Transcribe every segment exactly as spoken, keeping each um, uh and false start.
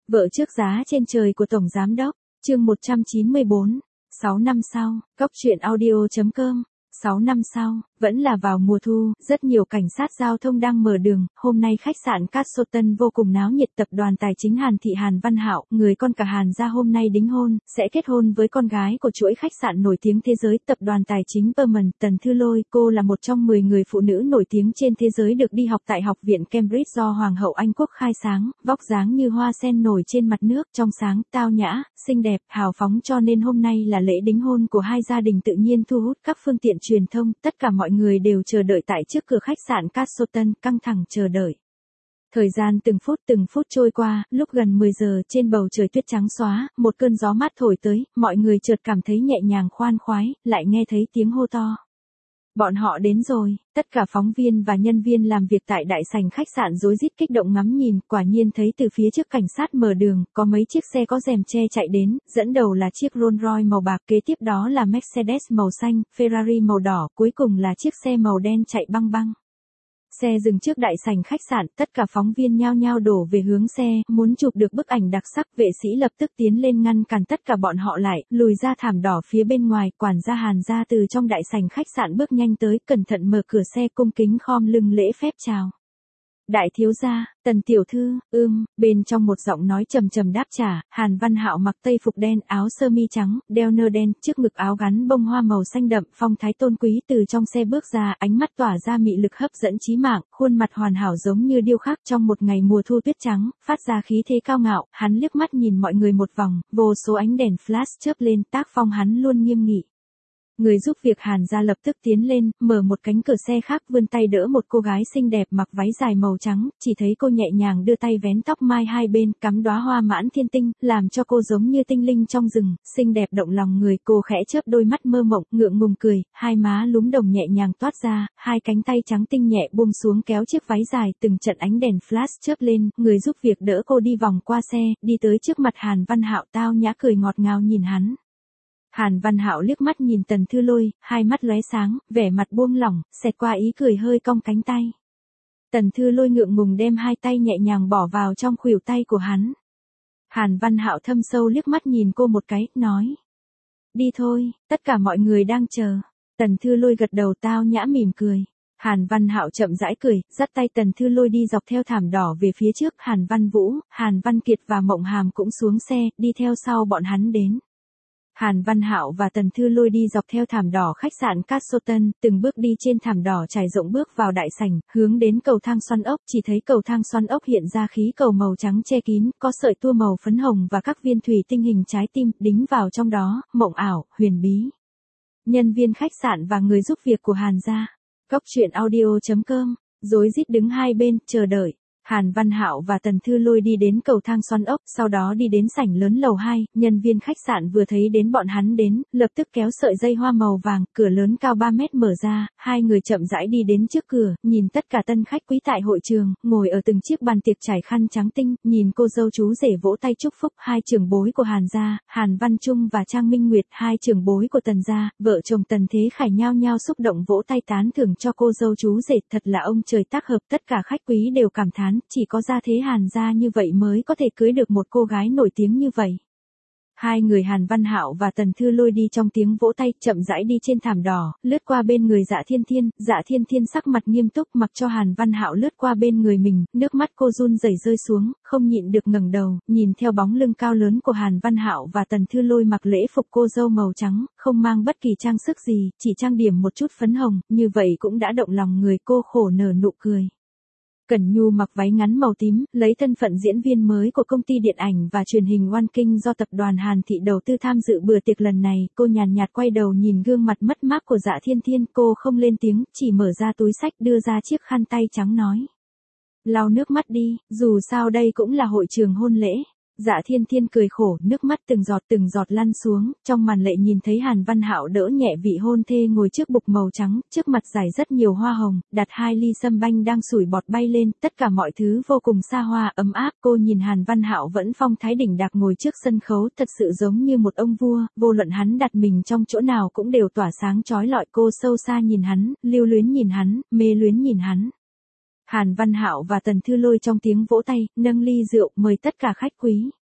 Vợ trước giá trên trời của Tổng Giám Đốc, chương một trăm chín mươi bốn, sáu năm sau, Cóc truyện audio chấm com. sáu năm sau, vẫn là vào mùa thu, rất nhiều cảnh sát giao thông đang mở đường, hôm nay khách sạn Castleton vô cùng náo nhiệt. Tập đoàn tài chính Hàn Thị Hàn Văn Hạo, người con cả Hàn gia hôm nay đính hôn, sẽ kết hôn với con gái của chuỗi khách sạn nổi tiếng thế giới tập đoàn tài chính Perman, Tần Thư Lôi. Cô là một trong mười người phụ nữ nổi tiếng trên thế giới được đi học tại học viện Cambridge do Hoàng hậu Anh Quốc khai sáng, vóc dáng như hoa sen nổi trên mặt nước, trong sáng, tao nhã, xinh đẹp, hào phóng, cho nên hôm nay là lễ đính hôn của hai gia đình tự nhiên thu hút các phương tiện truyền thông, tất cả mọi người đều chờ đợi tại trước cửa khách sạn Castleton, căng thẳng chờ đợi. Thời gian từng phút từng phút trôi qua, lúc gần mười giờ, trên bầu trời tuyết trắng xóa, một cơn gió mát thổi tới, mọi người chợt cảm thấy nhẹ nhàng khoan khoái, lại nghe thấy tiếng hô to. Bọn họ đến rồi. Tất cả phóng viên và nhân viên làm việc tại đại sảnh khách sạn rối rít kích động ngắm nhìn, quả nhiên thấy từ phía trước cảnh sát mở đường, có mấy chiếc xe có rèm che chạy đến, dẫn đầu là chiếc Rolls Royce màu bạc, kế tiếp đó là Mercedes màu xanh, Ferrari màu đỏ, cuối cùng là chiếc xe màu đen chạy băng băng. Xe dừng trước đại sảnh khách sạn, tất cả phóng viên nhao nhao đổ về hướng xe, muốn chụp được bức ảnh đặc sắc. Vệ sĩ lập tức tiến lên ngăn cản tất cả bọn họ lại, lùi ra thảm đỏ phía bên ngoài. Quản gia Hàn gia từ trong đại sảnh khách sạn bước nhanh tới, cẩn thận mở cửa xe, cung kính khom lưng lễ phép chào. Đại thiếu gia, Tần tiểu thư, ưm, bên trong một giọng nói trầm trầm đáp trả. Hàn Văn Hạo mặc tây phục đen, áo sơ mi trắng, đeo nơ đen, trước ngực áo gắn bông hoa màu xanh đậm, phong thái tôn quý từ trong xe bước ra, ánh mắt tỏa ra mị lực hấp dẫn chí mạng, khuôn mặt hoàn hảo giống như điêu khắc trong một ngày mùa thu tuyết trắng, phát ra khí thế cao ngạo. Hắn liếc mắt nhìn mọi người một vòng, vô số ánh đèn flash chớp lên, tác phong hắn luôn nghiêm nghị. Người giúp việc Hàn gia lập tức tiến lên, mở một cánh cửa xe khác, vươn tay đỡ một cô gái xinh đẹp mặc váy dài màu trắng, chỉ thấy cô nhẹ nhàng đưa tay vén tóc mai hai bên, cắm đóa hoa mãn thiên tinh, làm cho cô giống như tinh linh trong rừng, xinh đẹp động lòng người. Cô khẽ chớp đôi mắt mơ mộng, ngượng ngùng cười, hai má lúm đồng nhẹ nhàng toát ra, hai cánh tay trắng tinh nhẹ buông xuống kéo chiếc váy dài, từng trận ánh đèn flash chớp lên. Người giúp việc đỡ cô đi vòng qua xe, đi tới trước mặt Hàn Văn Hạo, tao nhã cười ngọt ngào nhìn hắn. Hàn Văn Hạo liếc mắt nhìn Tần Thư Lôi, hai mắt lóe sáng, vẻ mặt buông lỏng, xẹt qua ý cười hơi cong cánh tay. Tần Thư Lôi ngượng ngùng đem hai tay nhẹ nhàng bỏ vào trong khuỷu tay của hắn. Hàn Văn Hạo thâm sâu liếc mắt nhìn cô một cái, nói. Đi thôi, tất cả mọi người đang chờ. Tần Thư Lôi gật đầu tao nhã mỉm cười. Hàn Văn Hạo chậm rãi cười, dắt tay Tần Thư Lôi đi dọc theo thảm đỏ về phía trước. Hàn Văn Vũ, Hàn Văn Kiệt và Mộng Hàm cũng xuống xe, đi theo sau bọn hắn đến. Hàn Văn Hạo và Tần Thư Lôi đi dọc theo thảm đỏ khách sạn Castleton, từng bước đi trên thảm đỏ trải rộng bước vào đại sảnh, hướng đến cầu thang xoắn ốc, chỉ thấy cầu thang xoắn ốc hiện ra khí cầu màu trắng che kín, có sợi tua màu phấn hồng và các viên thủy tinh hình trái tim đính vào trong đó, mộng ảo, huyền bí. Nhân viên khách sạn và người giúp việc của Hàn gia, Cóc truyện audio chấm com, rối rít đứng hai bên, chờ đợi. Hàn Văn Hạo và Tần Thư Lôi đi đến cầu thang xoắn ốc, sau đó đi đến sảnh lớn lầu hai, nhân viên khách sạn vừa thấy đến bọn hắn đến, lập tức kéo sợi dây hoa màu vàng, cửa lớn cao ba mét mở ra, hai người chậm rãi đi đến trước cửa, nhìn tất cả tân khách quý tại hội trường, ngồi ở từng chiếc bàn tiệc trải khăn trắng tinh, nhìn cô dâu chú rể vỗ tay chúc phúc. Hai trưởng bối của Hàn gia, Hàn Văn Trung và Trang Minh Nguyệt, hai trưởng bối của Tần gia, vợ chồng Tần Thế Khải nhao nhao xúc động vỗ tay tán thưởng cho cô dâu chú rể, thật là ông trời tác hợp. Tất cả khách quý đều cảm thán, chỉ có gia thế Hàn gia như vậy mới có thể cưới được một cô gái nổi tiếng như vậy. Hai người Hàn Văn Hạo và Tần Thư Lôi đi trong tiếng vỗ tay, chậm rãi đi trên thảm đỏ, lướt qua bên người Dạ Thiên Thiên. Dạ Thiên Thiên sắc mặt nghiêm túc, mặc cho Hàn Văn Hạo lướt qua bên người mình, nước mắt cô run rẩy rơi xuống, không nhịn được ngẩng đầu, nhìn theo bóng lưng cao lớn của Hàn Văn Hạo và Tần Thư Lôi mặc lễ phục cô dâu màu trắng, không mang bất kỳ trang sức gì, chỉ trang điểm một chút phấn hồng, như vậy cũng đã động lòng người. Cô khổ nở nụ cười. Cẩn Nhu mặc váy ngắn màu tím, lấy thân phận diễn viên mới của công ty điện ảnh và truyền hình One King do tập đoàn Hàn Thị đầu tư tham dự bữa tiệc lần này. Cô nhàn nhạt quay đầu nhìn gương mặt mất mát của Dạ Thiên Thiên, cô không lên tiếng, chỉ mở ra túi xách đưa ra chiếc khăn tay trắng nói. Lau nước mắt đi, dù sao đây cũng là hội trường hôn lễ. Dạ Thiên Thiên cười khổ, nước mắt từng giọt từng giọt lăn xuống, trong màn lệ nhìn thấy Hàn Văn Hạo đỡ nhẹ vị hôn thê ngồi trước bục màu trắng, trước mặt rải rất nhiều hoa hồng, đặt hai ly sâm banh đang sủi bọt bay lên, tất cả mọi thứ vô cùng xa hoa, ấm áp. Cô nhìn Hàn Văn Hạo vẫn phong thái đỉnh đạc ngồi trước sân khấu, thật sự giống như một ông vua, vô luận hắn đặt mình trong chỗ nào cũng đều tỏa sáng chói lọi. Cô sâu xa nhìn hắn, lưu luyến nhìn hắn, mê luyến nhìn hắn. Hàn Văn Hạo và Tần Thư Lôi trong tiếng vỗ tay, nâng ly rượu mời tất cả khách quý.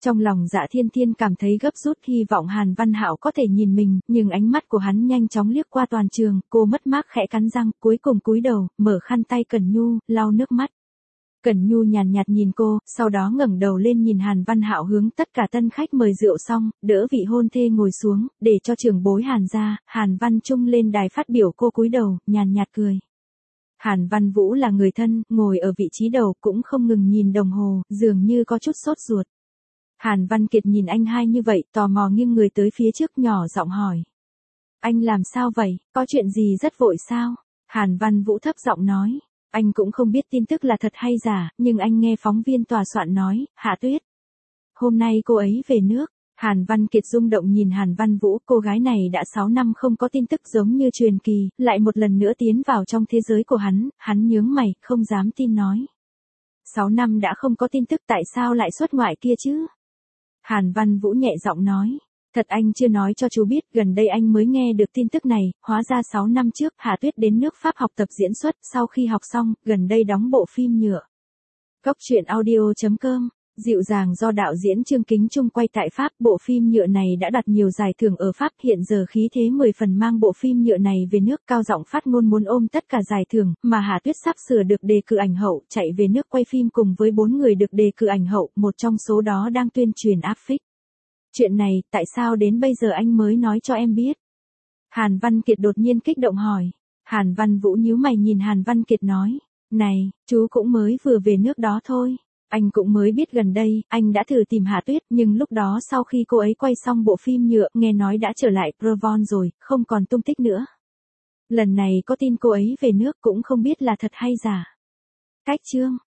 Trong lòng Dạ Thiên Thiên cảm thấy gấp rút hy vọng Hàn Văn Hạo có thể nhìn mình, nhưng ánh mắt của hắn nhanh chóng liếc qua toàn trường, cô mất mát khẽ cắn răng, cuối cùng cúi đầu, mở khăn tay Cẩn Nhu, lau nước mắt. Cẩn Nhu nhàn nhạt nhìn cô, sau đó ngẩng đầu lên nhìn Hàn Văn Hạo hướng tất cả tân khách mời rượu xong, đỡ vị hôn thê ngồi xuống, để cho trưởng bối Hàn ra, Hàn Văn Trung lên đài phát biểu, cô cúi đầu, nhàn nhạt cười. Hàn Văn Vũ là người thân, ngồi ở vị trí đầu cũng không ngừng nhìn đồng hồ, dường như có chút sốt ruột. Hàn Văn Kiệt nhìn anh hai như vậy, tò mò nghiêng người tới phía trước nhỏ giọng hỏi. Anh làm sao vậy, có chuyện gì rất vội sao? Hàn Văn Vũ thấp giọng nói. Anh cũng không biết tin tức là thật hay giả, nhưng anh nghe phóng viên tòa soạn nói, Hạ Tuyết. Hôm nay cô ấy về nước. Hàn Văn Kiệt rung động nhìn Hàn Văn Vũ, cô gái này đã sáu năm không có tin tức giống như truyền kỳ, lại một lần nữa tiến vào trong thế giới của hắn, hắn nhướng mày, không dám tin nói. sáu năm đã không có tin tức tại sao lại xuất ngoại kia chứ? Hàn Văn Vũ nhẹ giọng nói. Thật anh chưa nói cho chú biết, gần đây anh mới nghe được tin tức này, hóa ra sáu năm trước Hạ Tuyết đến nước Pháp học tập diễn xuất, sau khi học xong, gần đây đóng bộ phim nhựa. Cốc truyện audio chấm com, dịu dàng do đạo diễn Trương Kính Trung quay tại Pháp, bộ phim nhựa này đã đạt nhiều giải thưởng ở Pháp, hiện giờ khí thế mười phần mang bộ phim nhựa này về nước, cao giọng phát ngôn muốn ôm tất cả giải thưởng, mà Hạ Tuyết sắp sửa được đề cử ảnh hậu, chạy về nước quay phim cùng với bốn người được đề cử ảnh hậu, một trong số đó đang tuyên truyền áp phích. Chuyện này, tại sao đến bây giờ anh mới nói cho em biết? Hàn Văn Kiệt đột nhiên kích động hỏi. Hàn Văn Vũ nhíu mày nhìn Hàn Văn Kiệt nói. Này, chú cũng mới vừa về nước đó thôi. Anh cũng mới biết gần đây, anh đã thử tìm Hạ Tuyết, nhưng lúc đó sau khi cô ấy quay xong bộ phim nhựa, nghe nói đã trở lại Provence rồi, không còn tung tích nữa. Lần này có tin cô ấy về nước cũng không biết là thật hay giả. Cách chương.